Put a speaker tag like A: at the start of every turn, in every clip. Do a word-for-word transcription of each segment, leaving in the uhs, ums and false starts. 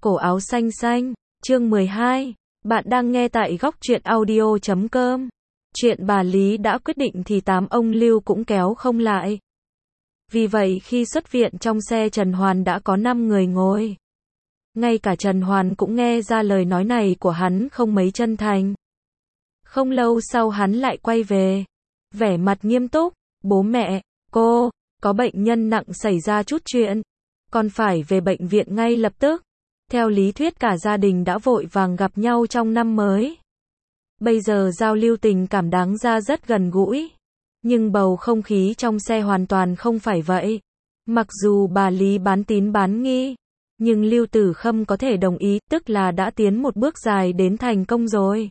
A: Cổ áo xanh xanh, chương mười hai. Bạn đang nghe tại góc truyện audio chấm com. Chuyện bà Lý đã quyết định thì tám ông Lưu cũng kéo không lại. Vì vậy khi xuất viện trong xe Trần Hoàn đã có năm người ngồi. Ngay cả Trần Hoàn cũng nghe ra lời nói này của hắn không mấy chân thành. Không lâu sau hắn lại quay về. Vẻ mặt nghiêm túc, bố mẹ, cô, có bệnh nhân nặng xảy ra chút chuyện. Còn phải về bệnh viện ngay lập tức. Theo lý thuyết cả gia đình đã vội vàng gặp nhau trong năm mới. Bây giờ giao lưu tình cảm đáng ra rất gần gũi. Nhưng bầu không khí trong xe hoàn toàn không phải vậy. Mặc dù bà Lý bán tín bán nghi, nhưng Lưu Tử Khâm có thể đồng ý, tức là đã tiến một bước dài đến thành công rồi.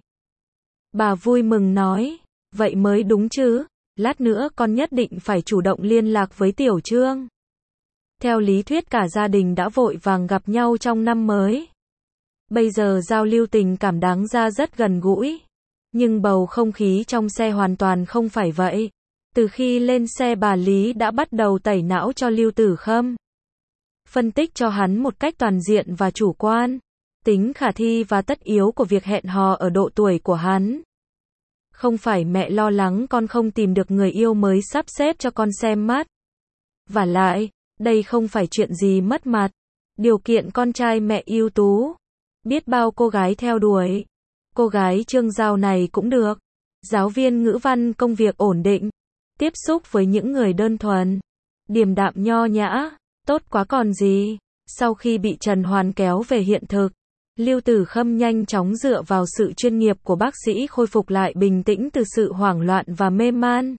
A: Bà vui mừng nói, vậy mới đúng chứ, lát nữa con nhất định phải chủ động liên lạc với Tiểu Trương. Theo lý thuyết cả gia đình đã vội vàng gặp nhau trong năm mới. Bây giờ giao lưu tình cảm đáng ra rất gần gũi. Nhưng bầu không khí trong xe hoàn toàn không phải vậy. Từ khi lên xe bà Lý đã bắt đầu tẩy não cho Lưu Tử Khâm. Phân tích cho hắn một cách toàn diện và chủ quan. Tính khả thi và tất yếu của việc hẹn hò ở độ tuổi của hắn. Không phải mẹ lo lắng con không tìm được người yêu mới sắp xếp cho con xem mắt. Vả lại, đây không phải chuyện gì mất mặt. Điều kiện con trai mẹ ưu tú. Biết bao cô gái theo đuổi. Cô gái Trương Giao này cũng được. Giáo viên ngữ văn công việc ổn định. Tiếp xúc với những người đơn thuần. Điềm đạm nho nhã. Tốt quá còn gì. Sau khi bị Trần Hoàn kéo về hiện thực, Lưu Tử Khâm nhanh chóng dựa vào sự chuyên nghiệp của bác sĩ khôi phục lại bình tĩnh từ sự hoảng loạn và mê man.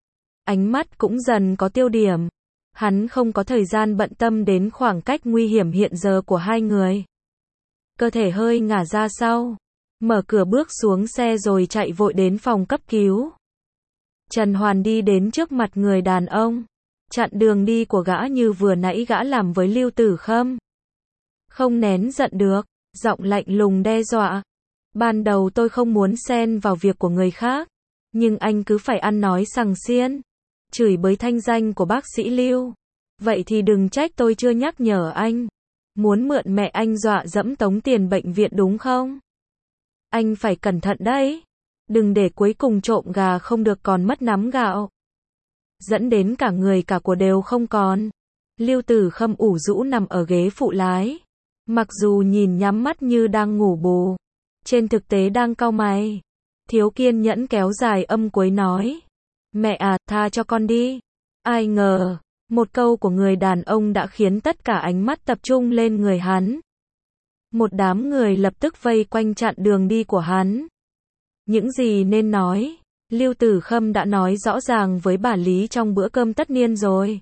A: Ánh mắt cũng dần có tiêu điểm. Hắn không có thời gian bận tâm đến khoảng cách nguy hiểm hiện giờ của hai người. Cơ thể hơi ngả ra sau. Mở cửa bước xuống xe rồi chạy vội đến phòng cấp cứu. Trần Hoàn đi đến trước mặt người đàn ông. Chặn đường đi của gã như vừa nãy gã làm với Lưu Tử Khâm. Không nén giận được. Giọng lạnh lùng đe dọa. Ban đầu tôi không muốn xen vào việc của người khác. Nhưng anh cứ phải ăn nói sằng xiên. Chửi bới thanh danh của bác sĩ Lưu. Vậy thì đừng trách tôi chưa nhắc nhở anh. Muốn mượn mẹ anh dọa dẫm tống tiền bệnh viện đúng không? Anh phải cẩn thận đấy. Đừng để cuối cùng trộm gà không được còn mất nắm gạo. Dẫn đến cả người cả của đều không còn. Lưu Tử Khâm ủ rũ nằm ở ghế phụ lái. Mặc dù nhìn nhắm mắt như đang ngủ bù. Trên thực tế đang cau mày. Thiếu kiên nhẫn kéo dài âm cuối nói. Mẹ à, tha cho con đi. Ai ngờ, một câu của người đàn ông đã khiến tất cả ánh mắt tập trung lên người hắn. Một đám người lập tức vây quanh chặn đường đi của hắn. Những gì nên nói, Lưu Tử Khâm đã nói rõ ràng với bà Lý trong bữa cơm tất niên rồi.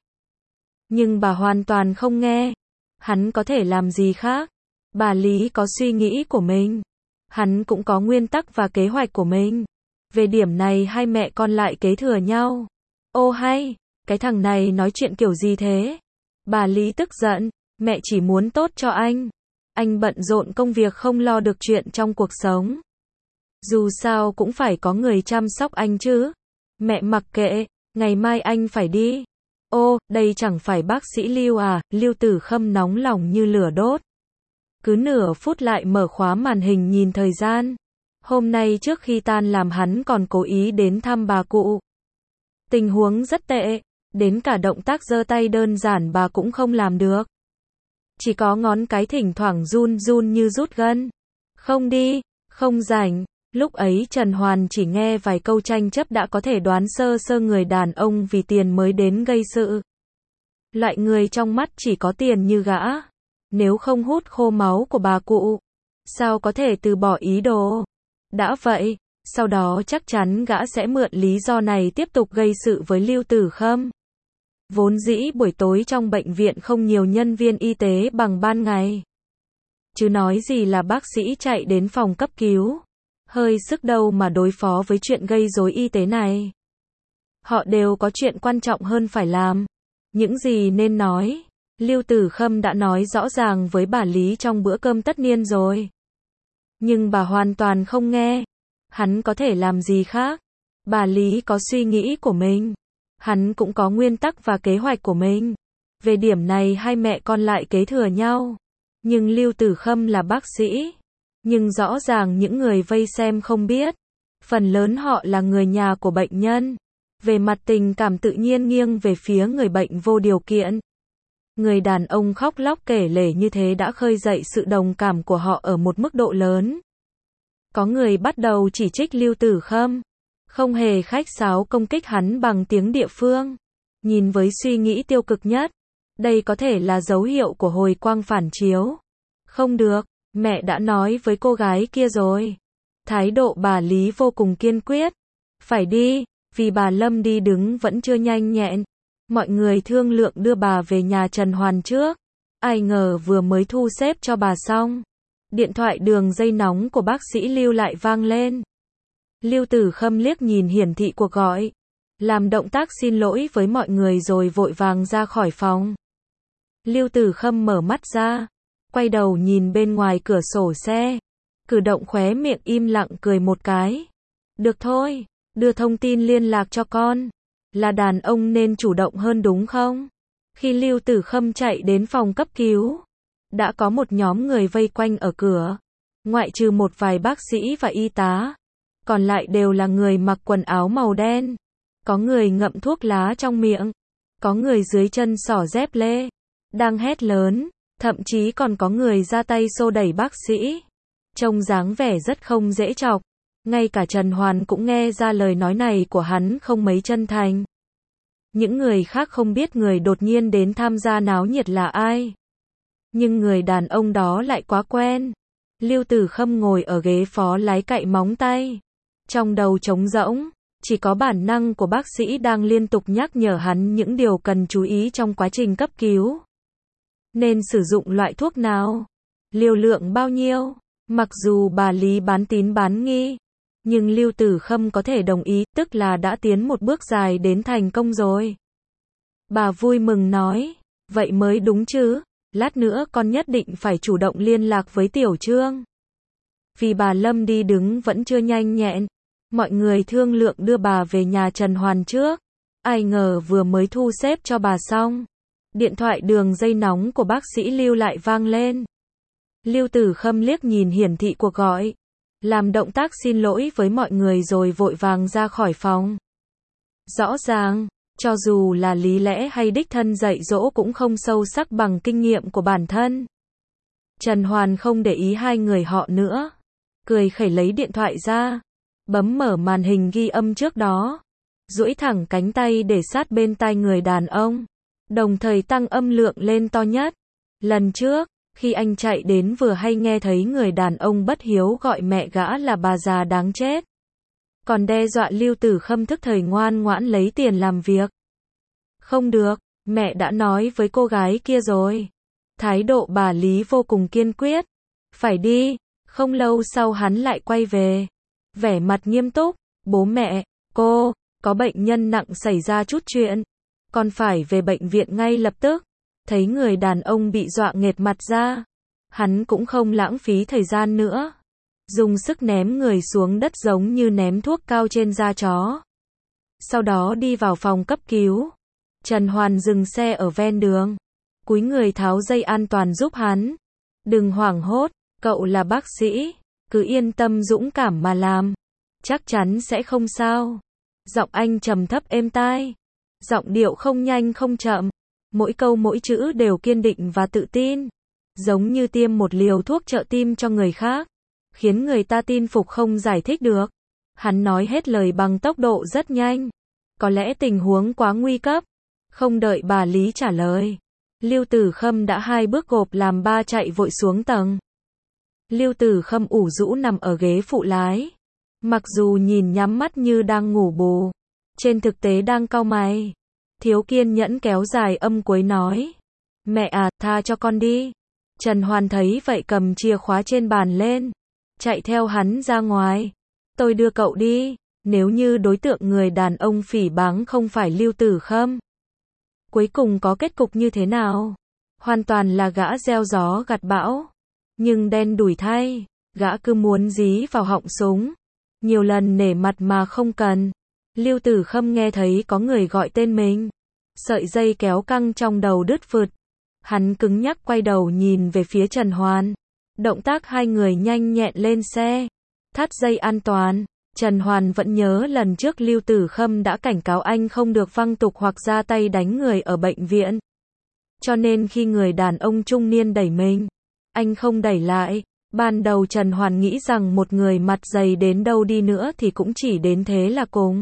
A: Nhưng bà hoàn toàn không nghe. Hắn có thể làm gì khác? Bà Lý có suy nghĩ của mình. Hắn cũng có nguyên tắc và kế hoạch của mình. Về điểm này hai mẹ con lại kế thừa nhau. Ô hay, cái thằng này nói chuyện kiểu gì thế? Bà Lý tức giận, mẹ chỉ muốn tốt cho anh. Anh bận rộn công việc không lo được chuyện trong cuộc sống. Dù sao cũng phải có người chăm sóc anh chứ. Mẹ mặc kệ, ngày mai anh phải đi. Ô, đây chẳng phải bác sĩ Lưu à? Lưu Tử Khâm nóng lòng như lửa đốt. Cứ nửa phút lại mở khóa màn hình nhìn thời gian. Hôm nay trước khi tan làm hắn còn cố ý đến thăm bà cụ. Tình huống rất tệ, đến cả động tác giơ tay đơn giản bà cũng không làm được. Chỉ có ngón cái thỉnh thoảng run run như rút gân. Không đi, không rảnh. Lúc ấy Trần Hoàn chỉ nghe vài câu tranh chấp đã có thể đoán sơ sơ người đàn ông vì tiền mới đến gây sự. Loại người trong mắt chỉ có tiền như gã. Nếu không hút khô máu của bà cụ, sao có thể từ bỏ ý đồ? Đã vậy, sau đó chắc chắn gã sẽ mượn lý do này tiếp tục gây sự với Lưu Tử Khâm. Vốn dĩ buổi tối trong bệnh viện không nhiều nhân viên y tế bằng ban ngày. Chứ nói gì là bác sĩ chạy đến phòng cấp cứu. Hơi sức đâu mà đối phó với chuyện gây rối y tế này. Họ đều có chuyện quan trọng hơn phải làm. Những gì nên nói, Lưu Tử Khâm đã nói rõ ràng với bà Lý trong bữa cơm tất niên rồi. Nhưng bà hoàn toàn không nghe. Hắn có thể làm gì khác? Bà Lý có suy nghĩ của mình. Hắn cũng có nguyên tắc và kế hoạch của mình. Về điểm này hai mẹ con lại kế thừa nhau. Nhưng Lưu Tử Khâm là bác sĩ. Nhưng rõ ràng những người vây xem không biết. Phần lớn họ là người nhà của bệnh nhân. Về mặt tình cảm tự nhiên nghiêng về phía người bệnh vô điều kiện. Người đàn ông khóc lóc kể lể như thế đã khơi dậy sự đồng cảm của họ ở một mức độ lớn. Có người bắt đầu chỉ trích Lưu Tử Khâm, không hề khách sáo công kích hắn bằng tiếng địa phương. Nhìn với suy nghĩ tiêu cực nhất, đây có thể là dấu hiệu của hồi quang phản chiếu. Không được, mẹ đã nói với cô gái kia rồi. Thái độ bà Lý vô cùng kiên quyết. Phải đi, vì bà Lâm đi đứng vẫn chưa nhanh nhẹn. Mọi người thương lượng đưa bà về nhà Trần Hoàn trước. Ai ngờ vừa mới thu xếp cho bà xong, điện thoại đường dây nóng của bác sĩ Lưu lại vang lên. Lưu Tử Khâm liếc nhìn hiển thị cuộc gọi, làm động tác xin lỗi với mọi người rồi vội vàng ra khỏi phòng. Lưu Tử Khâm mở mắt ra, quay đầu nhìn bên ngoài cửa sổ xe, cử động khóe miệng im lặng cười một cái. Được thôi, đưa thông tin liên lạc cho con. Là đàn ông nên chủ động hơn đúng không? Khi Lưu Tử Khâm chạy đến phòng cấp cứu, đã có một nhóm người vây quanh ở cửa. Ngoại trừ một vài bác sĩ và y tá, còn lại đều là người mặc quần áo màu đen. Có người ngậm thuốc lá trong miệng, có người dưới chân xỏ dép lê, đang hét lớn, thậm chí còn có người ra tay xô đẩy bác sĩ. Trông dáng vẻ rất không dễ chọc. Ngay cả Trần Hoàn cũng nghe ra lời nói này của hắn không mấy chân thành. Những người khác không biết người đột nhiên đến tham gia náo nhiệt là ai. Nhưng người đàn ông đó lại quá quen. Lưu Tử Khâm ngồi ở ghế phó lái cạy móng tay. Trong đầu trống rỗng, chỉ có bản năng của bác sĩ đang liên tục nhắc nhở hắn những điều cần chú ý trong quá trình cấp cứu. Nên sử dụng loại thuốc nào? Liều lượng bao nhiêu? Mặc dù bà Lý bán tín bán nghi, nhưng Lưu Tử Khâm có thể đồng ý, tức là đã tiến một bước dài đến thành công rồi. Bà vui mừng nói, vậy mới đúng chứ, lát nữa con nhất định phải chủ động liên lạc với Tiểu Trương. Vì bà Lâm đi đứng vẫn chưa nhanh nhẹn, mọi người thương lượng đưa bà về nhà Trần Hoàn trước. Ai ngờ vừa mới thu xếp cho bà xong, điện thoại đường dây nóng của bác sĩ Lưu lại vang lên. Lưu Tử Khâm liếc nhìn hiển thị cuộc gọi, làm động tác xin lỗi với mọi người rồi vội vàng ra khỏi phòng. Rõ ràng, cho dù là lý lẽ hay đích thân dạy dỗ cũng không sâu sắc bằng kinh nghiệm của bản thân. Trần Hoàn không để ý hai người họ nữa, cười khẩy lấy điện thoại ra, bấm mở màn hình ghi âm trước đó, duỗi thẳng cánh tay để sát bên tai người đàn ông, đồng thời tăng âm lượng lên to nhất. Lần trước, khi anh chạy đến vừa hay nghe thấy người đàn ông bất hiếu gọi mẹ gã là bà già đáng chết. Còn đe dọa Lưu Tử Khâm thức thời ngoan ngoãn lấy tiền làm việc. Không được, mẹ đã nói với cô gái kia rồi. Thái độ bà Lý vô cùng kiên quyết. Phải đi, không lâu sau hắn lại quay về. Vẻ mặt nghiêm túc, bố mẹ, cô, có bệnh nhân nặng xảy ra chút chuyện. Con phải về bệnh viện ngay lập tức. Thấy người đàn ông bị dọa nghệt mặt ra, hắn cũng không lãng phí thời gian nữa, dùng sức ném người xuống đất giống như ném thuốc cao trên da chó. Sau đó đi vào phòng cấp cứu. Trần Hoàn dừng xe ở ven đường, cúi người tháo dây an toàn giúp hắn. Đừng hoảng hốt, cậu là bác sĩ, cứ yên tâm dũng cảm mà làm, chắc chắn sẽ không sao. Giọng anh trầm thấp êm tai, giọng điệu không nhanh không chậm. Mỗi câu mỗi chữ đều kiên định và tự tin, giống như tiêm một liều thuốc trợ tim cho người khác, khiến người ta tin phục không giải thích được. Hắn nói hết lời bằng tốc độ rất nhanh. Có lẽ tình huống quá nguy cấp. Không đợi bà Lý trả lời, Lưu Tử Khâm đã hai bước gộp làm ba chạy vội xuống tầng. Lưu Tử Khâm ủ rũ nằm ở ghế phụ lái. Mặc dù nhìn nhắm mắt như đang ngủ bù, trên thực tế đang cau mày. Thiếu kiên nhẫn kéo dài âm cuối nói. Mẹ à, tha cho con đi. Trần Hoàn thấy vậy cầm chìa khóa trên bàn lên, chạy theo hắn ra ngoài. Tôi đưa cậu đi. Nếu như đối tượng người đàn ông phỉ báng không phải Lưu Tử Khâm, cuối cùng có kết cục như thế nào? Hoàn toàn là gã gieo gió gặt bão. Nhưng đen đủi thay, gã cứ muốn dí vào họng súng. Nhiều lần nể mặt mà không cần. Lưu Tử Khâm nghe thấy có người gọi tên mình. Sợi dây kéo căng trong đầu đứt phượt. Hắn cứng nhắc quay đầu nhìn về phía Trần Hoàn. Động tác hai người nhanh nhẹn lên xe. Thắt dây an toàn. Trần Hoàn vẫn nhớ lần trước Lưu Tử Khâm đã cảnh cáo anh không được văng tục hoặc ra tay đánh người ở bệnh viện. Cho nên khi người đàn ông trung niên đẩy mình, anh không đẩy lại. Ban đầu Trần Hoàn nghĩ rằng một người mặt dày đến đâu đi nữa thì cũng chỉ đến thế là cùng.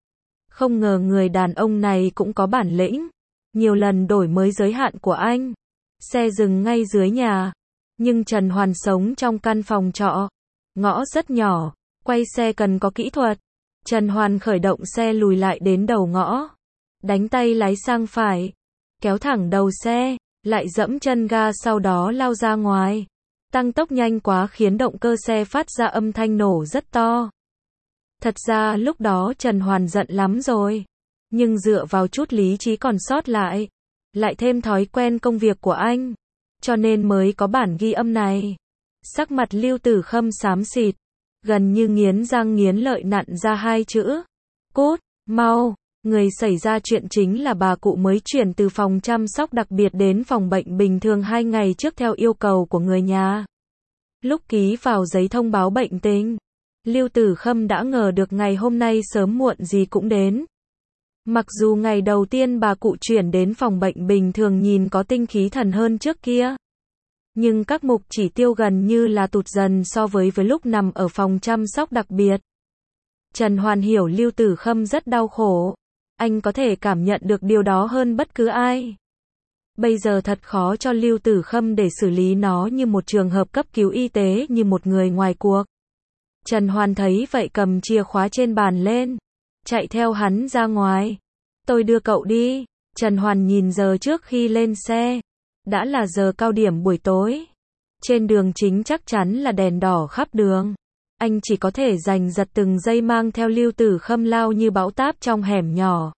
A: Không ngờ người đàn ông này cũng có bản lĩnh. Nhiều lần đổi mới giới hạn của anh. Xe dừng ngay dưới nhà. Nhưng Trần Hoàn sống trong căn phòng trọ. Ngõ rất nhỏ. Quay xe cần có kỹ thuật. Trần Hoàn khởi động xe lùi lại đến đầu ngõ. Đánh tay lái sang phải. Kéo thẳng đầu xe. Lại dẫm chân ga sau đó lao ra ngoài. Tăng tốc nhanh quá khiến động cơ xe phát ra âm thanh nổ rất to. Thật ra lúc đó Trần Hoàn giận lắm rồi. Nhưng dựa vào chút lý trí còn sót lại. Lại thêm thói quen công việc của anh. Cho nên mới có bản ghi âm này. Sắc mặt Lưu Tử Khâm xám xịt. Gần như nghiến răng nghiến lợi nặn ra hai chữ. Cút, mau. Người xảy ra chuyện chính là bà cụ mới chuyển từ phòng chăm sóc đặc biệt đến phòng bệnh bình thường hai ngày trước theo yêu cầu của người nhà. Lúc ký vào giấy thông báo bệnh tình, Lưu Tử Khâm đã ngờ được ngày hôm nay sớm muộn gì cũng đến. Mặc dù ngày đầu tiên bà cụ chuyển đến phòng bệnh bình thường nhìn có tinh khí thần hơn trước kia. Nhưng các mục chỉ tiêu gần như là tụt dần so với với lúc nằm ở phòng chăm sóc đặc biệt. Trần Hoàn hiểu Lưu Tử Khâm rất đau khổ. Anh có thể cảm nhận được điều đó hơn bất cứ ai. Bây giờ thật khó cho Lưu Tử Khâm để xử lý nó như một trường hợp cấp cứu y tế như một người ngoài cuộc. Trần Hoàn thấy vậy cầm chìa khóa trên bàn lên. Chạy theo hắn ra ngoài. Tôi đưa cậu đi. Trần Hoàn nhìn giờ trước khi lên xe. Đã là giờ cao điểm buổi tối. Trên đường chính chắc chắn là đèn đỏ khắp đường. Anh chỉ có thể giành giật từng giây mang theo Lưu Tử Khâm lao như bão táp trong hẻm nhỏ.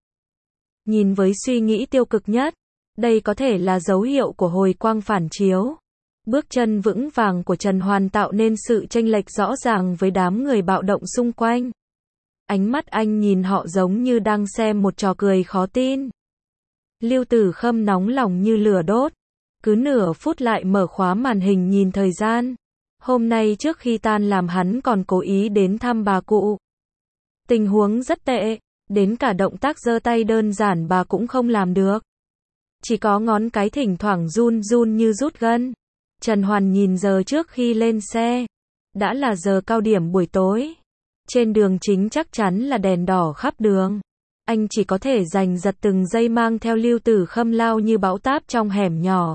A: Nhìn với suy nghĩ tiêu cực nhất, đây có thể là dấu hiệu của hồi quang phản chiếu. Bước chân vững vàng của Trần Hoàn tạo nên sự chênh lệch rõ ràng với đám người bạo động xung quanh. Ánh mắt anh nhìn họ giống như đang xem một trò cười khó tin. Lưu Tử Khâm nóng lòng như lửa đốt. Cứ nửa phút lại mở khóa màn hình nhìn thời gian. Hôm nay trước khi tan làm hắn còn cố ý đến thăm bà cụ. Tình huống rất tệ, đến cả động tác giơ tay đơn giản bà cũng không làm được. Chỉ có ngón cái thỉnh thoảng run run như rút gân. Trần Hoàn nhìn giờ trước khi lên xe. Đã là giờ cao điểm buổi tối. Trên đường chính chắc chắn là đèn đỏ khắp đường. Anh chỉ có thể giành giật từng giây mang theo Lưu Tử Khâm lao như bão táp trong hẻm nhỏ.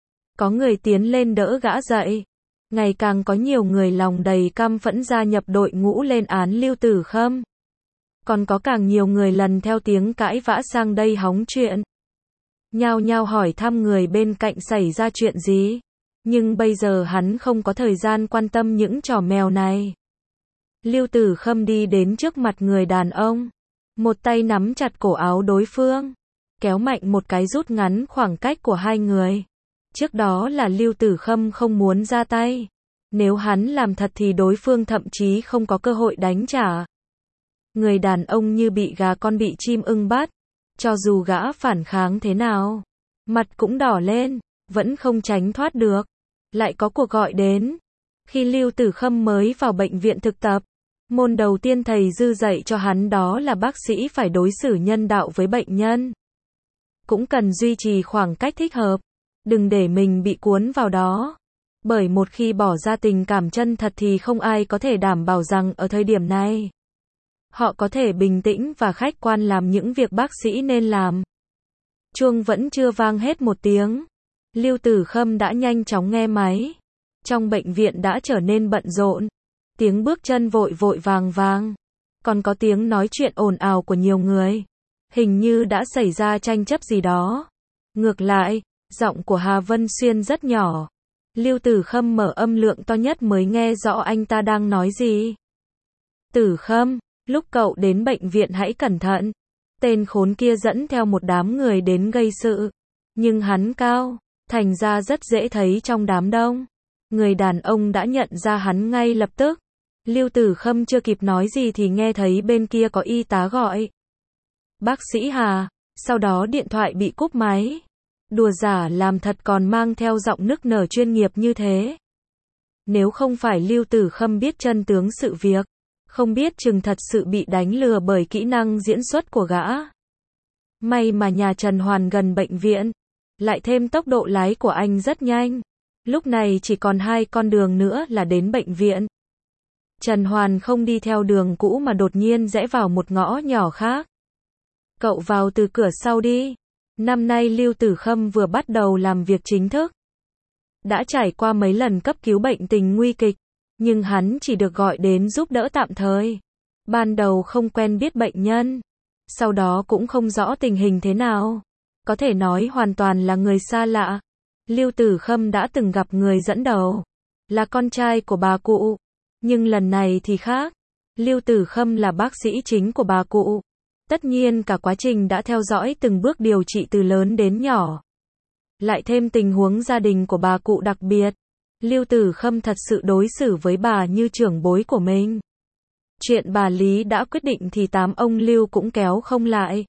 A: Có người tiến lên đỡ gã dậy. Ngày càng có nhiều người lòng đầy căm phẫn gia nhập đội ngũ lên án Lưu Tử Khâm. Còn có càng nhiều người lần theo tiếng cãi vã sang đây hóng chuyện. Nhao nhao hỏi thăm người bên cạnh xảy ra chuyện gì. Nhưng bây giờ hắn không có thời gian quan tâm những trò mèo này. Lưu Tử Khâm đi đến trước mặt người đàn ông. Một tay nắm chặt cổ áo đối phương. Kéo mạnh một cái rút ngắn khoảng cách của hai người. Trước đó là Lưu Tử Khâm không muốn ra tay. Nếu hắn làm thật thì đối phương thậm chí không có cơ hội đánh trả. Người đàn ông như bị gà con bị chim ưng bắt. Cho dù gã phản kháng thế nào, mặt cũng đỏ lên, vẫn không tránh thoát được. Lại có cuộc gọi đến. Khi Lưu Tử Khâm mới vào bệnh viện thực tập, môn đầu tiên thầy Dư dạy cho hắn đó là bác sĩ phải đối xử nhân đạo với bệnh nhân. Cũng cần duy trì khoảng cách thích hợp. Đừng để mình bị cuốn vào đó. Bởi một khi bỏ ra tình cảm chân thật thì không ai có thể đảm bảo rằng ở thời điểm này, họ có thể bình tĩnh và khách quan làm những việc bác sĩ nên làm. Chuông vẫn chưa vang hết một tiếng. Lưu Tử Khâm đã nhanh chóng nghe máy. Trong bệnh viện đã trở nên bận rộn. Tiếng bước chân vội vội vàng vàng. Còn có tiếng nói chuyện ồn ào của nhiều người. Hình như đã xảy ra tranh chấp gì đó. Ngược lại, giọng của Hà Vân Xuyên rất nhỏ. Lưu Tử Khâm mở âm lượng to nhất mới nghe rõ anh ta đang nói gì. Tử Khâm, lúc cậu đến bệnh viện hãy cẩn thận. Tên khốn kia dẫn theo một đám người đến gây sự. Nhưng hắn cao, thành ra rất dễ thấy trong đám đông. Người đàn ông đã nhận ra hắn ngay lập tức. Lưu Tử Khâm chưa kịp nói gì thì nghe thấy bên kia có y tá gọi. Bác sĩ Hà, sau đó điện thoại bị cúp máy. Đùa giả làm thật còn mang theo giọng nức nở chuyên nghiệp như thế. Nếu không phải Lưu Tử Khâm biết chân tướng sự việc, không biết chừng thật sự bị đánh lừa bởi kỹ năng diễn xuất của gã. May mà nhà Trần Hoàn gần bệnh viện, lại thêm tốc độ lái của anh rất nhanh. Lúc này chỉ còn hai con đường nữa là đến bệnh viện. Trần Hoàn không đi theo đường cũ mà đột nhiên rẽ vào một ngõ nhỏ khác. Cậu vào từ cửa sau đi. Năm nay Lưu Tử Khâm vừa bắt đầu làm việc chính thức. Đã trải qua mấy lần cấp cứu bệnh tình nguy kịch, nhưng hắn chỉ được gọi đến giúp đỡ tạm thời. Ban đầu không quen biết bệnh nhân, sau đó cũng không rõ tình hình thế nào. Có thể nói hoàn toàn là người xa lạ. Lưu Tử Khâm đã từng gặp người dẫn đầu, là con trai của bà cụ. Nhưng lần này thì khác. Lưu Tử Khâm là bác sĩ chính của bà cụ. Tất nhiên cả quá trình đã theo dõi từng bước điều trị từ lớn đến nhỏ. Lại thêm tình huống gia đình của bà cụ đặc biệt. Lưu Tử Khâm thật sự đối xử với bà như trưởng bối của mình. Chuyện bà Lý đã quyết định thì tám ông Lưu cũng kéo không lại.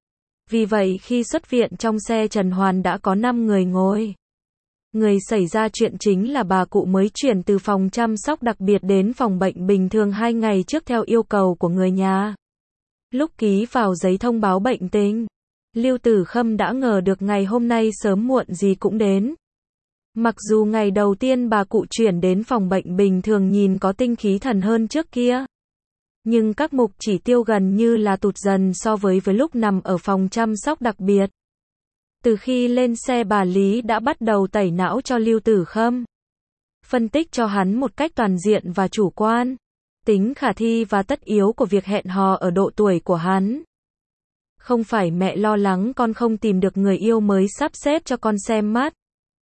A: Vì vậy khi xuất viện trong xe Trần Hoàn đã có năm người ngồi. Người xảy ra chuyện chính là bà cụ mới chuyển từ phòng chăm sóc đặc biệt đến phòng bệnh bình thường hai ngày trước theo yêu cầu của người nhà. Lúc ký vào giấy thông báo bệnh tình, Lưu Tử Khâm đã ngờ được ngày hôm nay sớm muộn gì cũng đến. Mặc dù ngày đầu tiên bà cụ chuyển đến phòng bệnh bình thường nhìn có tinh khí thần hơn trước kia, nhưng các mục chỉ tiêu gần như là tụt dần so với với lúc nằm ở phòng chăm sóc đặc biệt. Từ khi lên xe bà Lý đã bắt đầu tẩy não cho Lưu Tử Khâm. Phân tích cho hắn một cách toàn diện và chủ quan. Tính khả thi và tất yếu của việc hẹn hò ở độ tuổi của hắn. Không phải mẹ lo lắng con không tìm được người yêu mới sắp xếp cho con xem mắt.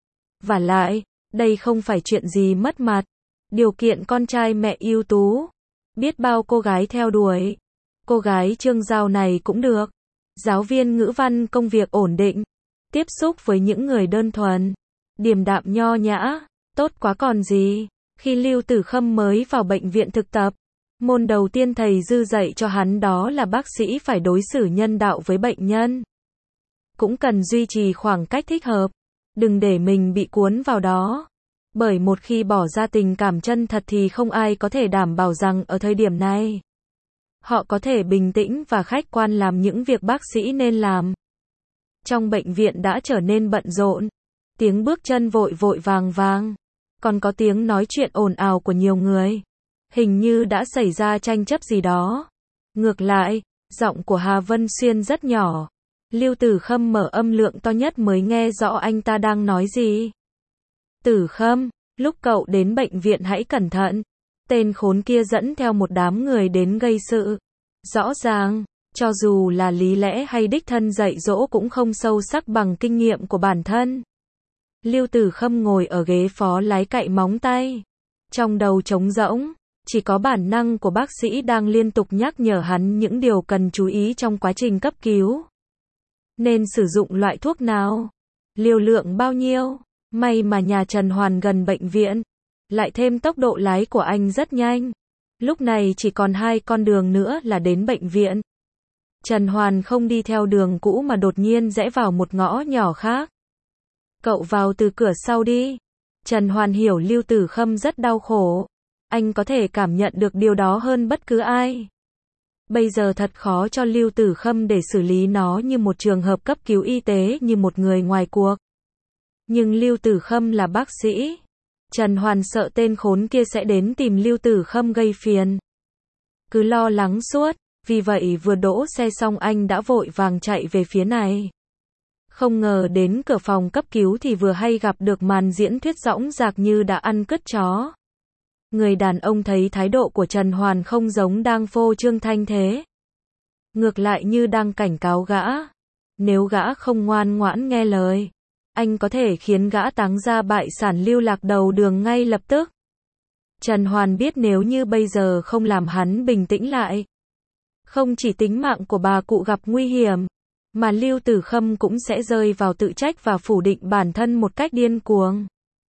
A: Vả lại, đây không phải chuyện gì mất mặt. Điều kiện con trai mẹ ưu tú. Biết bao cô gái theo đuổi. Cô gái Trương Giao này cũng được. Giáo viên ngữ văn công việc ổn định. Tiếp xúc với những người đơn thuần. Điềm đạm nho nhã. Tốt quá còn gì. Khi Lưu Tử Khâm mới vào bệnh viện thực tập, môn đầu tiên thầy Dư dạy cho hắn đó là bác sĩ phải đối xử nhân đạo với bệnh nhân. Cũng cần duy trì khoảng cách thích hợp, đừng để mình bị cuốn vào đó. Bởi một khi bỏ ra tình cảm chân thật thì không ai có thể đảm bảo rằng ở thời điểm này, họ có thể bình tĩnh và khách quan làm những việc bác sĩ nên làm. Trong bệnh viện đã trở nên bận rộn, tiếng bước chân vội vội vàng vàng. Còn có tiếng nói chuyện ồn ào của nhiều người. Hình như đã xảy ra tranh chấp gì đó. Ngược lại, giọng của Hà Vân Xuyên rất nhỏ. Lưu Tử Khâm mở âm lượng to nhất mới nghe rõ anh ta đang nói gì. Tử Khâm, lúc cậu đến bệnh viện hãy cẩn thận. Tên khốn kia dẫn theo một đám người đến gây sự. Rõ ràng, cho dù là lý lẽ hay đích thân dạy dỗ cũng không sâu sắc bằng kinh nghiệm của bản thân. Lưu Tử Khâm ngồi ở ghế phó lái cạy móng tay. Trong đầu trống rỗng, chỉ có bản năng của bác sĩ đang liên tục nhắc nhở hắn những điều cần chú ý trong quá trình cấp cứu. Nên sử dụng loại thuốc nào? Liều lượng bao nhiêu? May mà nhà Trần Hoàn gần bệnh viện. Lại thêm tốc độ lái của anh rất nhanh. Lúc này chỉ còn hai con đường nữa là đến bệnh viện. Trần Hoàn không đi theo đường cũ mà đột nhiên rẽ vào một ngõ nhỏ khác. Cậu vào từ cửa sau đi. Trần Hoàn hiểu Lưu Tử Khâm rất đau khổ. Anh có thể cảm nhận được điều đó hơn bất cứ ai. Bây giờ thật khó cho Lưu Tử Khâm để xử lý nó như một trường hợp cấp cứu y tế như một người ngoài cuộc. Nhưng Lưu Tử Khâm là bác sĩ. Trần Hoàn sợ tên khốn kia sẽ đến tìm Lưu Tử Khâm gây phiền. Cứ lo lắng suốt, vì vậy vừa đỗ xe xong anh đã vội vàng chạy về phía này. Không ngờ đến cửa phòng cấp cứu thì vừa hay gặp được màn diễn thuyết dõng dạc như đã ăn cứt chó. Người đàn ông thấy thái độ của Trần Hoàn không giống đang phô trương thanh thế. Ngược lại như đang cảnh cáo gã. Nếu gã không ngoan ngoãn nghe lời, anh có thể khiến gã táng ra bại sản lưu lạc đầu đường ngay lập tức. Trần Hoàn biết nếu như bây giờ không làm hắn bình tĩnh lại, không chỉ tính mạng của bà cụ gặp nguy hiểm, mà Lưu Tử Khâm cũng sẽ rơi vào tự trách và phủ định bản thân một cách điên cuồng.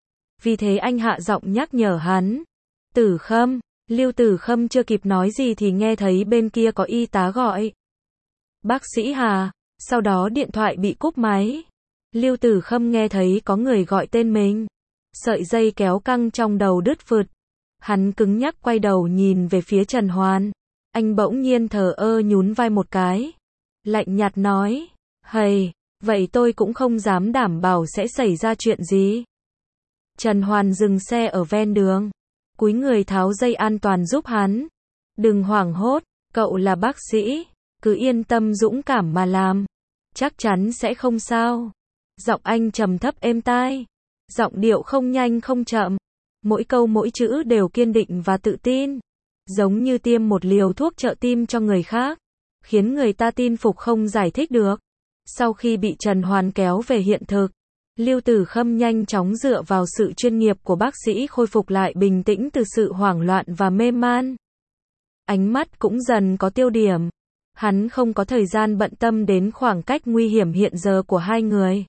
A: Vì thế anh hạ giọng nhắc nhở hắn. Tử Khâm, Lưu Tử Khâm chưa kịp nói gì thì nghe thấy bên kia có y tá gọi. Bác sĩ Hà, sau đó điện thoại bị cúp máy. Lưu Tử Khâm nghe thấy có người gọi tên mình. Sợi dây kéo căng trong đầu đứt phượt. Hắn cứng nhắc quay đầu nhìn về phía Trần Hoàn. Anh bỗng nhiên thờ ơ nhún vai một cái. Lạnh nhạt nói, hầy, vậy tôi cũng không dám đảm bảo sẽ xảy ra chuyện gì. Trần Hoàn dừng xe ở ven đường. Cúi người tháo dây an toàn giúp hắn. Đừng hoảng hốt, cậu là bác sĩ. Cứ yên tâm dũng cảm mà làm. Chắc chắn sẽ không sao. Giọng anh trầm thấp êm tai. Giọng điệu không nhanh không chậm. Mỗi câu mỗi chữ đều kiên định và tự tin. Giống như tiêm một liều thuốc trợ tim cho người khác. Khiến người ta tin phục không giải thích được. Sau khi bị Trần Hoàn kéo về hiện thực, Lưu Tử Khâm nhanh chóng dựa vào sự chuyên nghiệp của bác sĩ khôi phục lại bình tĩnh từ sự hoảng loạn và mê man. Ánh mắt cũng dần có tiêu điểm. Hắn không có thời gian bận tâm đến khoảng cách nguy hiểm hiện giờ của hai người.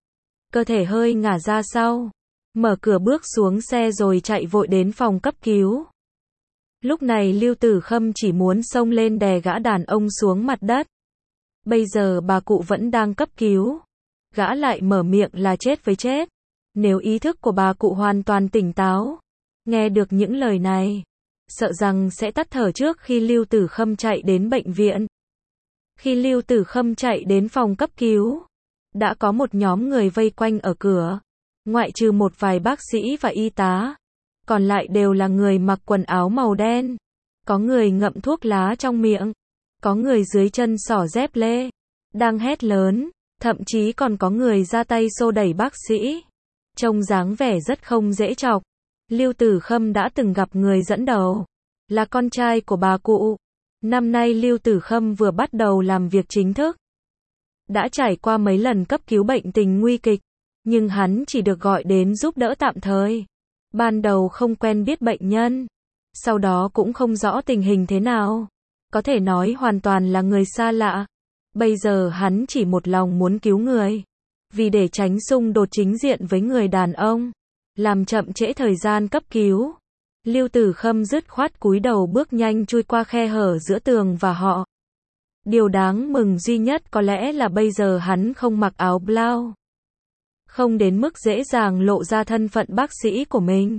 A: Cơ thể hơi ngả ra sau. Mở cửa bước xuống xe rồi chạy vội đến phòng cấp cứu. Lúc này Lưu Tử Khâm chỉ muốn xông lên đè gã đàn ông xuống mặt đất. Bây giờ bà cụ vẫn đang cấp cứu. Gã lại mở miệng là chết với chết. Nếu ý thức của bà cụ hoàn toàn tỉnh táo, nghe được những lời này, sợ rằng sẽ tắt thở trước khi Lưu Tử Khâm chạy đến bệnh viện. Khi Lưu Tử Khâm chạy đến phòng cấp cứu, đã có một nhóm người vây quanh ở cửa. Ngoại trừ một vài bác sĩ và y tá, còn lại đều là người mặc quần áo màu đen. Có người ngậm thuốc lá trong miệng, có người dưới chân xỏ dép lê, đang hét lớn, thậm chí còn có người ra tay xô đẩy bác sĩ. Trông dáng vẻ rất không dễ chọc. Lưu Tử Khâm đã từng gặp người dẫn đầu, là con trai của bà cụ. Năm nay Lưu Tử Khâm vừa bắt đầu làm việc chính thức. Đã trải qua mấy lần cấp cứu bệnh tình nguy kịch, nhưng hắn chỉ được gọi đến giúp đỡ tạm thời. Ban đầu không quen biết bệnh nhân, sau đó cũng không rõ tình hình thế nào. Có thể nói hoàn toàn là người xa lạ. Bây giờ hắn chỉ một lòng muốn cứu người. Vì để tránh xung đột chính diện với người đàn ông, làm chậm trễ thời gian cấp cứu, Lưu Tử Khâm dứt khoát cúi đầu bước nhanh chui qua khe hở giữa tường và họ. Điều đáng mừng duy nhất có lẽ là bây giờ hắn không mặc áo blau. Không đến mức dễ dàng lộ ra thân phận bác sĩ của mình.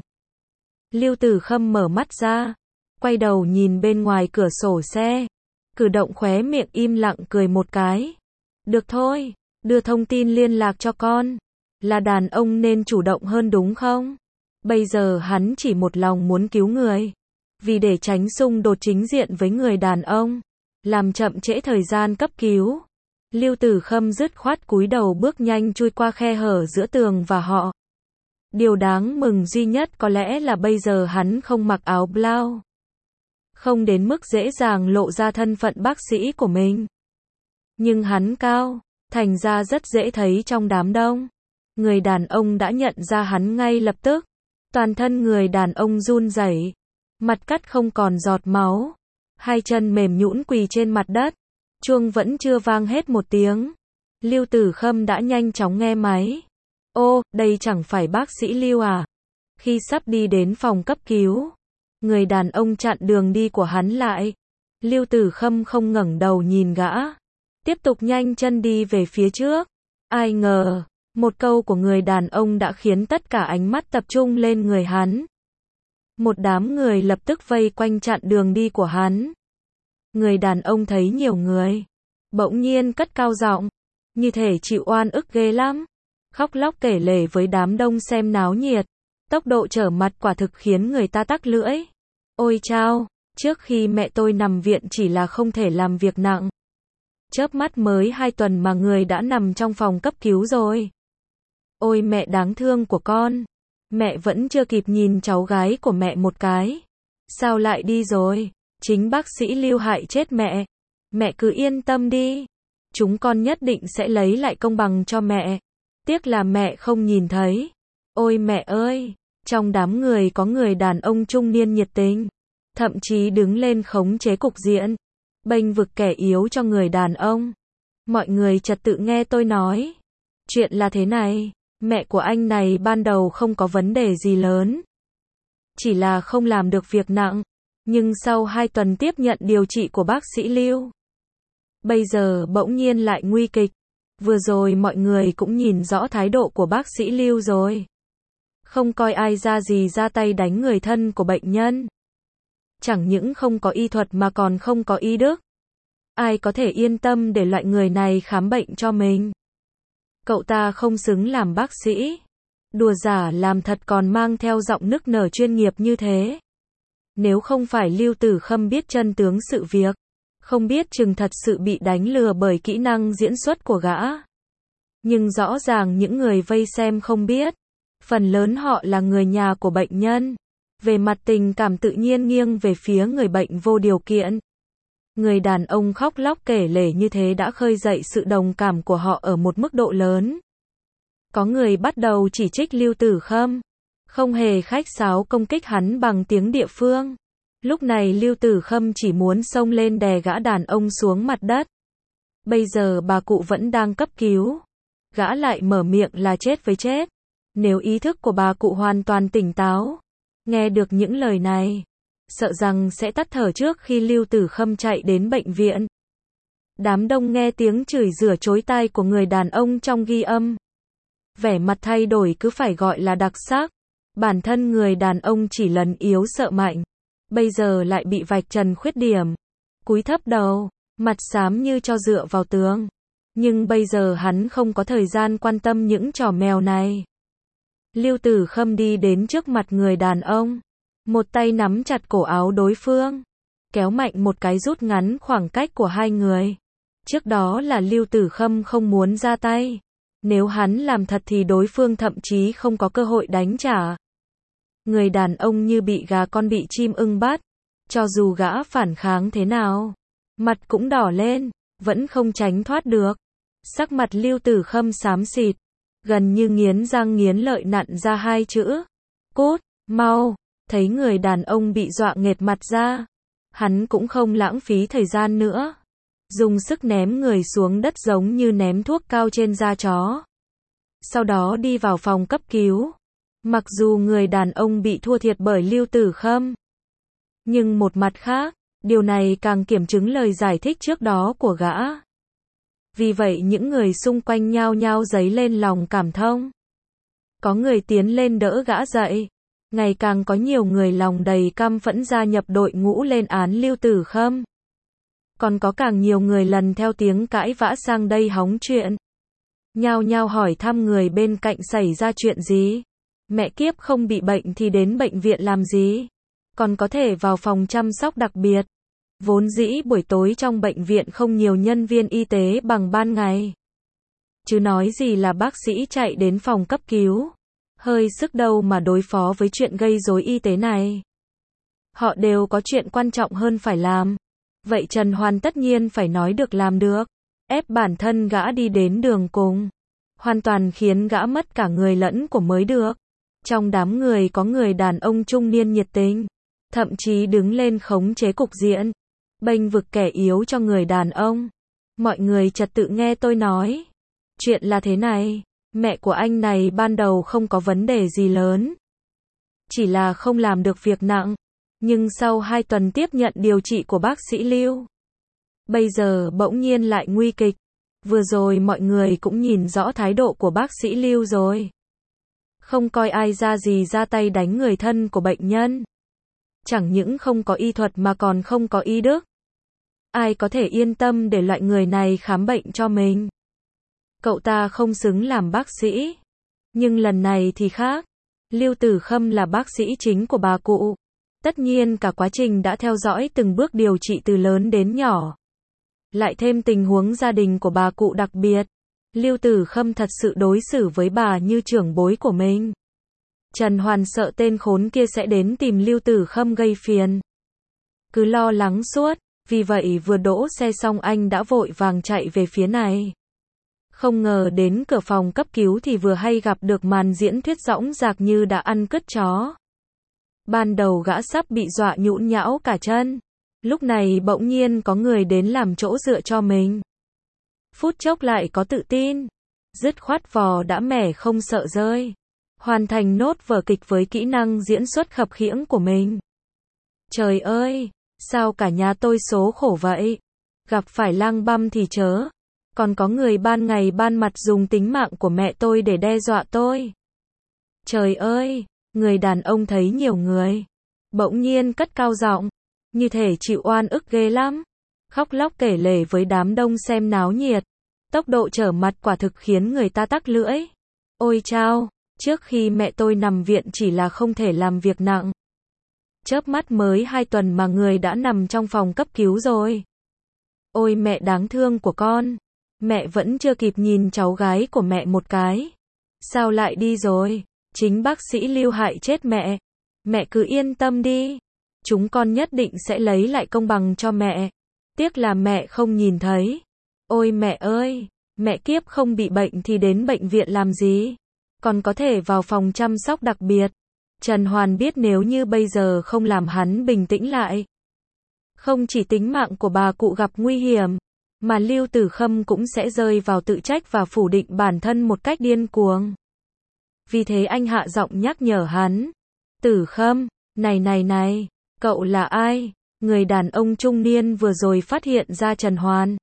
A: Lưu Tử Khâm mở mắt ra, quay đầu nhìn bên ngoài cửa sổ xe, cử động khóe miệng im lặng cười một cái. Được thôi, đưa thông tin liên lạc cho con. Là đàn ông nên chủ động hơn đúng không? Bây giờ hắn chỉ một lòng muốn cứu người. Vì để tránh xung đột chính diện với người đàn ông, làm chậm trễ thời gian cấp cứu, Lưu Tử Khâm dứt khoát cúi đầu bước nhanh chui qua khe hở giữa tường và họ. Điều đáng mừng duy nhất có lẽ là bây giờ hắn không mặc áo blau. Không đến mức dễ dàng lộ ra thân phận bác sĩ của mình. Nhưng hắn cao, thành ra rất dễ thấy trong đám đông. Người đàn ông đã nhận ra hắn ngay lập tức. Toàn thân người đàn ông run rẩy, mặt cắt không còn giọt máu, hai chân mềm nhũn quỳ trên mặt đất. Chuông vẫn chưa vang hết một tiếng. Lưu Tử Khâm đã nhanh chóng nghe máy. Ô, đây chẳng phải bác sĩ Lưu à? Khi sắp đi đến phòng cấp cứu, người đàn ông chặn đường đi của hắn lại. Lưu Tử Khâm không ngẩng đầu nhìn gã, tiếp tục nhanh chân đi về phía trước. Ai ngờ, một câu của người đàn ông đã khiến tất cả ánh mắt tập trung lên người hắn. Một đám người lập tức vây quanh chặn đường đi của hắn. Người đàn ông thấy nhiều người, bỗng nhiên cất cao giọng, như thể chịu oan ức ghê lắm, khóc lóc kể lể với đám đông xem náo nhiệt. Tốc độ trở mặt quả thực khiến người ta tắc lưỡi. Ôi chao, trước khi mẹ tôi nằm viện chỉ là không thể làm việc nặng. Chớp mắt mới hai tuần mà người đã nằm trong phòng cấp cứu rồi. Ôi mẹ đáng thương của con, mẹ vẫn chưa kịp nhìn cháu gái của mẹ một cái. Sao lại đi rồi? Chính bác sĩ Lưu hại chết mẹ. Mẹ cứ yên tâm đi. Chúng con nhất định sẽ lấy lại công bằng cho mẹ. Tiếc là mẹ không nhìn thấy. Ôi mẹ ơi! Trong đám người có người đàn ông trung niên nhiệt tình, thậm chí đứng lên khống chế cục diện, bênh vực kẻ yếu cho người đàn ông. Mọi người trật tự nghe tôi nói. Chuyện là thế này, mẹ của anh này ban đầu không có vấn đề gì lớn. Chỉ là không làm được việc nặng. Nhưng sau hai tuần tiếp nhận điều trị của bác sĩ Lưu, bây giờ bỗng nhiên lại nguy kịch. Vừa rồi mọi người cũng nhìn rõ thái độ của bác sĩ Lưu rồi. Không coi ai ra gì ra tay đánh người thân của bệnh nhân. Chẳng những không có y thuật mà còn không có y đức. Ai có thể yên tâm để loại người này khám bệnh cho mình? Cậu ta không xứng làm bác sĩ. Đùa giả làm thật còn mang theo giọng nức nở chuyên nghiệp như thế. Nếu không phải Lưu Tử Khâm biết chân tướng sự việc, không biết chừng thật sự bị đánh lừa bởi kỹ năng diễn xuất của gã. Nhưng rõ ràng những người vây xem không biết. Phần lớn họ là người nhà của bệnh nhân. Về mặt tình cảm tự nhiên nghiêng về phía người bệnh vô điều kiện. Người đàn ông khóc lóc kể lể như thế đã khơi dậy sự đồng cảm của họ ở một mức độ lớn. Có người bắt đầu chỉ trích Lưu Tử Khâm, không hề khách sáo công kích hắn bằng tiếng địa phương. Lúc này Lưu Tử Khâm chỉ muốn xông lên đè gã đàn ông xuống mặt đất. Bây giờ bà cụ vẫn đang cấp cứu. Gã lại mở miệng là chết với chết. Nếu ý thức của bà cụ hoàn toàn tỉnh táo, nghe được những lời này, sợ rằng sẽ tắt thở trước khi Lưu Tử Khâm chạy đến bệnh viện. Đám đông nghe tiếng chửi rủa chói tai của người đàn ông trong ghi âm. Vẻ mặt thay đổi cứ phải gọi là đặc sắc. Bản thân người đàn ông chỉ lần yếu sợ mạnh, bây giờ lại bị vạch trần khuyết điểm. Cúi thấp đầu, mặt xám như cho dựa vào tường. Nhưng bây giờ hắn không có thời gian quan tâm những trò mèo này. Lưu Tử Khâm đi đến trước mặt người đàn ông, một tay nắm chặt cổ áo đối phương, kéo mạnh một cái rút ngắn khoảng cách của hai người. Trước đó là Lưu Tử Khâm không muốn ra tay. Nếu hắn làm thật thì đối phương thậm chí không có cơ hội đánh trả. Người đàn ông như bị gà con bị chim ưng bắt. Cho dù gã phản kháng thế nào, mặt cũng đỏ lên, vẫn không tránh thoát được. Sắc mặt Lưu Tử Khâm xám xịt, gần như nghiến răng nghiến lợi nặn ra hai chữ. Cút, mau. Thấy người đàn ông bị dọa nghệt mặt ra, hắn cũng không lãng phí thời gian nữa. Dùng sức ném người xuống đất giống như ném thuốc cao trên da chó. Sau đó đi vào phòng cấp cứu. Mặc dù người đàn ông bị thua thiệt bởi Lưu Tử Khâm, nhưng một mặt khác, điều này càng kiểm chứng lời giải thích trước đó của gã. Vì vậy những người xung quanh nhao nhao dấy lên lòng cảm thông. Có người tiến lên đỡ gã dậy. Ngày càng có nhiều người lòng đầy căm phẫn gia nhập đội ngũ lên án Lưu Tử Khâm. Còn có càng nhiều người lần theo tiếng cãi vã sang đây hóng chuyện. Nhao nhao hỏi thăm người bên cạnh xảy ra chuyện gì. Mẹ kiếp, không bị bệnh thì đến bệnh viện làm gì? Còn có thể vào phòng chăm sóc đặc biệt. Vốn dĩ buổi tối trong bệnh viện không nhiều nhân viên y tế bằng ban ngày. Chứ nói gì là bác sĩ chạy đến phòng cấp cứu. Hơi sức đâu mà đối phó với chuyện gây rối y tế này. Họ đều có chuyện quan trọng hơn phải làm. Vậy Trần Hoàn tất nhiên phải nói được làm được. Ép bản thân gã đi đến đường cùng. Hoàn toàn khiến gã mất cả người lẫn của mới được. Trong đám người có người đàn ông trung niên nhiệt tình. Thậm chí đứng lên khống chế cục diện. Bênh vực kẻ yếu cho người đàn ông. Mọi người trật tự nghe tôi nói. Chuyện là thế này. Mẹ của anh này ban đầu không có vấn đề gì lớn. Chỉ là không làm được việc nặng. Nhưng sau hai tuần tiếp nhận điều trị của bác sĩ Lưu, bây giờ bỗng nhiên lại nguy kịch. Vừa rồi mọi người cũng nhìn rõ thái độ của bác sĩ Lưu rồi. Không coi ai ra gì ra tay đánh người thân của bệnh nhân. Chẳng những không có y thuật mà còn không có y đức. Ai có thể yên tâm để loại người này khám bệnh cho mình? Cậu ta không xứng làm bác sĩ. Nhưng lần này thì khác. Lưu Tử Khâm là bác sĩ chính của bà cụ. Tất nhiên cả quá trình đã theo dõi từng bước điều trị từ lớn đến nhỏ. Lại thêm tình huống gia đình của bà cụ đặc biệt. Lưu Tử Khâm thật sự đối xử với bà như trưởng bối của mình. Trần Hoàn sợ tên khốn kia sẽ đến tìm Lưu Tử Khâm gây phiền. Cứ lo lắng suốt. Vì vậy vừa đỗ xe xong anh đã vội vàng chạy về phía này. Không ngờ đến cửa phòng cấp cứu thì vừa hay gặp được màn diễn thuyết dõng dạc như đã ăn cứt chó. Ban đầu gã sắp bị dọa nhũn nhão cả chân. Lúc này bỗng nhiên có người đến làm chỗ dựa cho mình. Phút chốc lại có tự tin. Dứt khoát vò đã mẻ không sợ rơi. Hoàn thành nốt vở kịch với kỹ năng diễn xuất khập khiễng của mình. Trời ơi, sao cả nhà tôi số khổ vậy? Gặp phải lang băm thì chớ. Còn có người ban ngày ban mặt dùng tính mạng của mẹ tôi để đe dọa tôi. Trời ơi, người đàn ông thấy nhiều người. Bỗng nhiên cất cao giọng, như thể chịu oan ức ghê lắm. Khóc lóc kể lể với đám đông xem náo nhiệt. Tốc độ trở mặt quả thực khiến người ta tắc lưỡi. Ôi chao, trước khi mẹ tôi nằm viện chỉ là không thể làm việc nặng. Chớp mắt mới hai tuần mà người đã nằm trong phòng cấp cứu rồi. Ôi mẹ đáng thương của con. Mẹ vẫn chưa kịp nhìn cháu gái của mẹ một cái. Sao lại đi rồi? Chính bác sĩ Lưu hại chết mẹ. Mẹ cứ yên tâm đi. Chúng con nhất định sẽ lấy lại công bằng cho mẹ. Tiếc là mẹ không nhìn thấy. Ôi mẹ ơi, mẹ kiếp không bị bệnh thì đến bệnh viện làm gì? Còn có thể vào phòng chăm sóc đặc biệt. Trần Hoàn biết nếu như bây giờ không làm hắn bình tĩnh lại. Không chỉ tính mạng của bà cụ gặp nguy hiểm, mà Lưu Tử Khâm cũng sẽ rơi vào tự trách và phủ định bản thân một cách điên cuồng. Vì thế anh hạ giọng nhắc nhở hắn. Tử Khâm, này này này, cậu là ai? Người đàn ông trung niên vừa rồi phát hiện ra Trần Hoàn.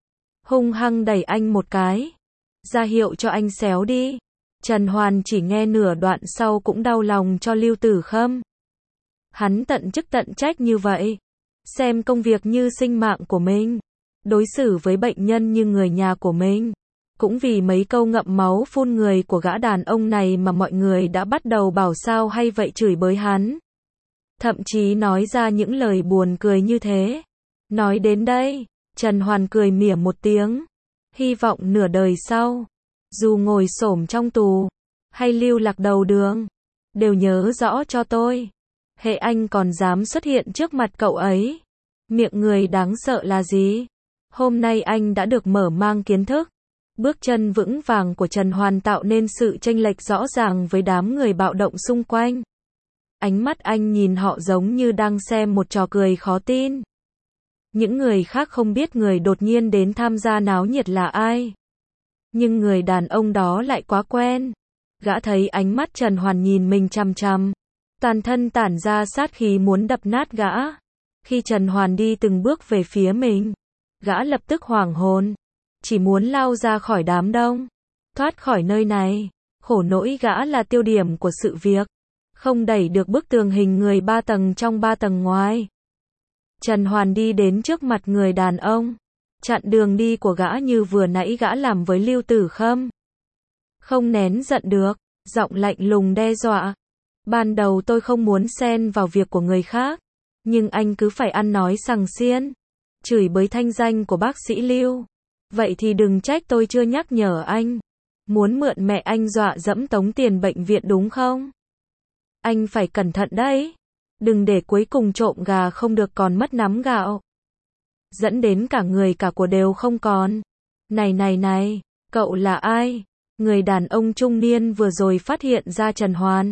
A: Hung hăng đẩy anh một cái. Ra hiệu cho anh xéo đi. Trần Hoàn chỉ nghe nửa đoạn sau cũng đau lòng cho Lưu Tử Khâm. Hắn tận chức tận trách như vậy. Xem công việc như sinh mạng của mình. Đối xử với bệnh nhân như người nhà của mình. Cũng vì mấy câu ngậm máu phun người của gã đàn ông này mà mọi người đã bắt đầu bảo sao hay vậy chửi bới hắn. Thậm chí nói ra những lời buồn cười như thế. Nói đến đây, Trần Hoàn cười mỉa một tiếng. Hy vọng nửa đời sau, dù ngồi xổm trong tù, hay lưu lạc đầu đường, đều nhớ rõ cho tôi. Hệ anh còn dám xuất hiện trước mặt cậu ấy. Miệng người đáng sợ là gì? Hôm nay anh đã được mở mang kiến thức. Bước chân vững vàng của Trần Hoàn tạo nên sự chênh lệch rõ ràng với đám người bạo động xung quanh. Ánh mắt anh nhìn họ giống như đang xem một trò cười khó tin. Những người khác không biết người đột nhiên đến tham gia náo nhiệt là ai. Nhưng người đàn ông đó lại quá quen. Gã thấy ánh mắt Trần Hoàn nhìn mình chằm chằm. Toàn thân tản ra sát khí muốn đập nát gã. Khi Trần Hoàn đi từng bước về phía mình, gã lập tức hoảng hồn. Chỉ muốn lao ra khỏi đám đông. Thoát khỏi nơi này. Khổ nỗi gã là tiêu điểm của sự việc. Không đẩy được bức tường hình người ba tầng trong ba tầng ngoài. Trần Hoàn đi đến trước mặt người đàn ông. Chặn đường đi của gã như vừa nãy gã làm với Lưu Tử Khâm. Không nén giận được. Giọng lạnh lùng đe dọa. Ban đầu tôi không muốn xen vào việc của người khác. Nhưng anh cứ phải ăn nói sằng xiên. Chửi bới thanh danh của bác sĩ Lưu. Vậy thì đừng trách tôi chưa nhắc nhở anh. Muốn mượn mẹ anh dọa dẫm tống tiền bệnh viện đúng không? Anh phải cẩn thận đấy. Đừng để cuối cùng trộm gà không được còn mất nắm gạo. Dẫn đến cả người cả của đều không còn. Này này này, cậu là ai? Người đàn ông trung niên vừa rồi phát hiện ra Trần Hoàn.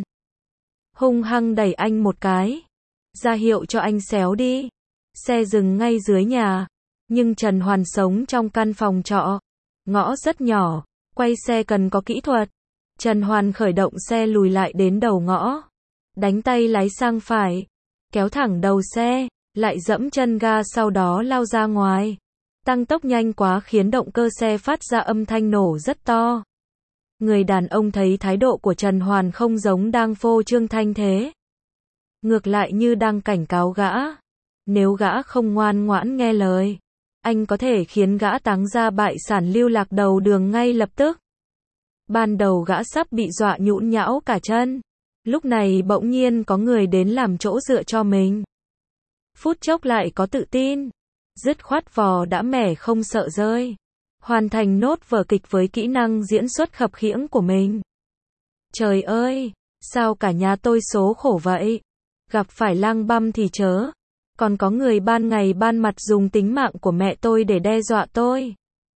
A: Hung hăng đẩy anh một cái. Ra hiệu cho anh xéo đi. Xe dừng ngay dưới nhà. Nhưng Trần Hoàn sống trong căn phòng trọ. Ngõ rất nhỏ. Quay xe cần có kỹ thuật. Trần Hoàn khởi động xe lùi lại đến đầu ngõ. Đánh tay lái sang phải. Kéo thẳng đầu xe. Lại dẫm chân ga sau đó lao ra ngoài. Tăng tốc nhanh quá khiến động cơ xe phát ra âm thanh nổ rất to. Người đàn ông thấy thái độ của Trần Hoàn không giống đang phô trương thanh thế. Ngược lại như đang cảnh cáo gã. Nếu gã không ngoan ngoãn nghe lời, anh có thể khiến gã táng ra bại sản lưu lạc đầu đường ngay lập tức. Ban đầu gã sắp bị dọa nhũn nhão cả chân. Lúc này bỗng nhiên có người đến làm chỗ dựa cho mình. Phút chốc lại có tự tin. Dứt khoát vò đã mẻ không sợ rơi. Hoàn thành nốt vở kịch với kỹ năng diễn xuất khập khiễng của mình. Trời ơi, sao cả nhà tôi số khổ vậy? Gặp phải lang băm thì chớ. Còn có người ban ngày ban mặt dùng tính mạng của mẹ tôi để đe dọa tôi.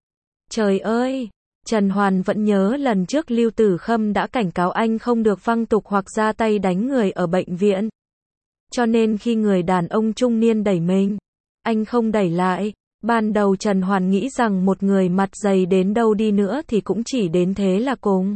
A: Trời ơi, Trần Hoàn vẫn nhớ lần trước Lưu Tử Khâm đã cảnh cáo anh không được văng tục hoặc ra tay đánh người ở bệnh viện. Cho nên khi người đàn ông trung niên đẩy mình, anh không đẩy lại. Ban đầu Trần Hoàn nghĩ rằng một người mặt dày đến đâu đi nữa thì cũng chỉ đến thế là cùng.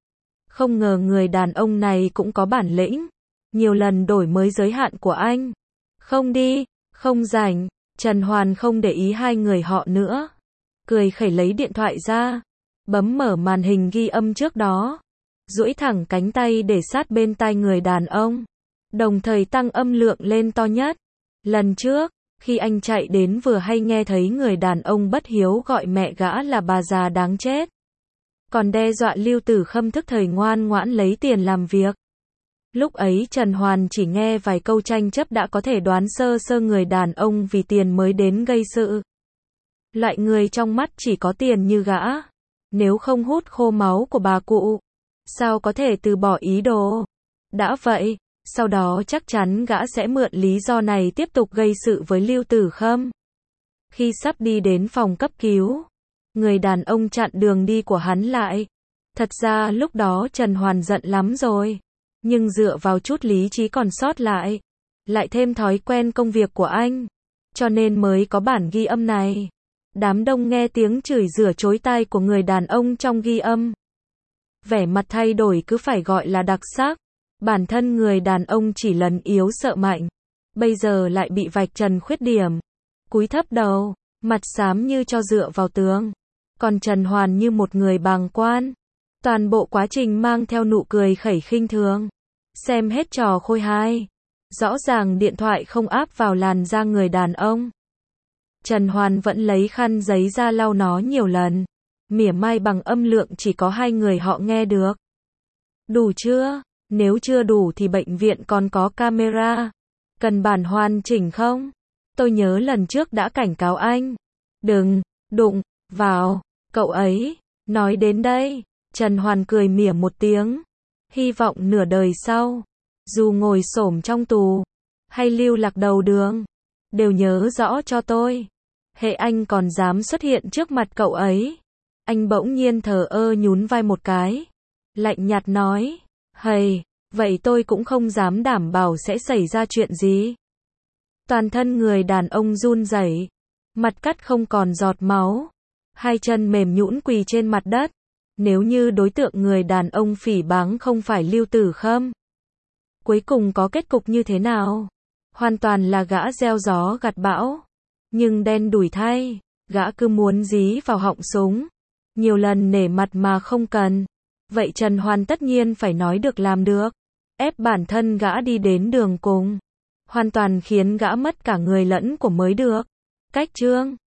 A: Không ngờ người đàn ông này cũng có bản lĩnh. Nhiều lần đổi mới giới hạn của anh. Không đi, không rảnh, Trần Hoàn không để ý hai người họ nữa. cười khẩy lấy điện thoại ra, bấm mở màn hình ghi âm trước đó, duỗi thẳng cánh tay để sát bên tai người đàn ông, đồng thời tăng âm lượng lên to nhất. Lần trước, khi anh chạy đến vừa hay nghe thấy người đàn ông bất hiếu gọi mẹ gã là bà già đáng chết, còn đe dọa Lưu Tử Khâm thức thời ngoan ngoãn lấy tiền làm việc. Lúc ấy Trần Hoàn chỉ nghe vài câu tranh chấp đã có thể đoán sơ sơ người đàn ông vì tiền mới đến gây sự. Loại người trong mắt chỉ có tiền như gã, nếu không hút khô máu của bà cụ, sao có thể từ bỏ ý đồ. Đã vậy, sau đó chắc chắn gã sẽ mượn lý do này tiếp tục gây sự với Lưu Tử Khâm. Khi sắp đi đến phòng cấp cứu, người đàn ông chặn đường đi của hắn lại. Thật ra lúc đó Trần Hoàn giận lắm rồi, nhưng dựa vào chút lý trí còn sót lại, lại thêm thói quen công việc của anh, cho nên mới có bản ghi âm này. Đám đông nghe tiếng chửi rủa chối tai của người đàn ông trong ghi âm. Vẻ mặt thay đổi cứ phải gọi là đặc sắc. Bản thân người đàn ông chỉ lần yếu sợ mạnh, bây giờ lại bị vạch trần khuyết điểm. Cúi thấp đầu, mặt xám như cho dựa vào tường. Còn Trần Hoàn như một người bàng quan. Toàn bộ quá trình mang theo nụ cười khẩy khinh thường. Xem hết trò khôi hài. Rõ ràng điện thoại không áp vào làn da người đàn ông. Trần Hoàn vẫn lấy khăn giấy ra lau nó nhiều lần. Mỉa mai bằng âm lượng chỉ có hai người họ nghe được. Đủ chưa? Nếu chưa đủ thì bệnh viện còn có camera. Cần bản hoàn chỉnh không? Tôi nhớ lần trước đã cảnh cáo anh. Đừng đụng vào cậu ấy. Nói đến đây, Trần Hoàn cười mỉa một tiếng. Hy vọng nửa đời sau, dù ngồi xổm trong tù, hay lưu lạc đầu đường, đều nhớ rõ cho tôi. Hệ anh còn dám xuất hiện trước mặt cậu ấy. Anh bỗng nhiên thờ ơ nhún vai một cái. Lạnh nhạt nói. Hầy, vậy tôi cũng không dám đảm bảo sẽ xảy ra chuyện gì. Toàn thân người đàn ông run rẩy, mặt cắt không còn giọt máu, hai chân mềm nhũn quỳ trên mặt đất. Nếu như đối tượng người đàn ông phỉ báng không phải Lưu Tử Khâm, cuối cùng có kết cục như thế nào? Hoàn toàn là gã gieo gió gặt bão. Nhưng đen đủi thay, gã cứ muốn dí vào họng súng, nhiều lần nể mặt mà không cần. Vậy Trần Hoàn tất nhiên phải nói được làm được, ép bản thân gã đi đến đường cùng, hoàn toàn khiến gã mất cả người lẫn của mới được. Cách chương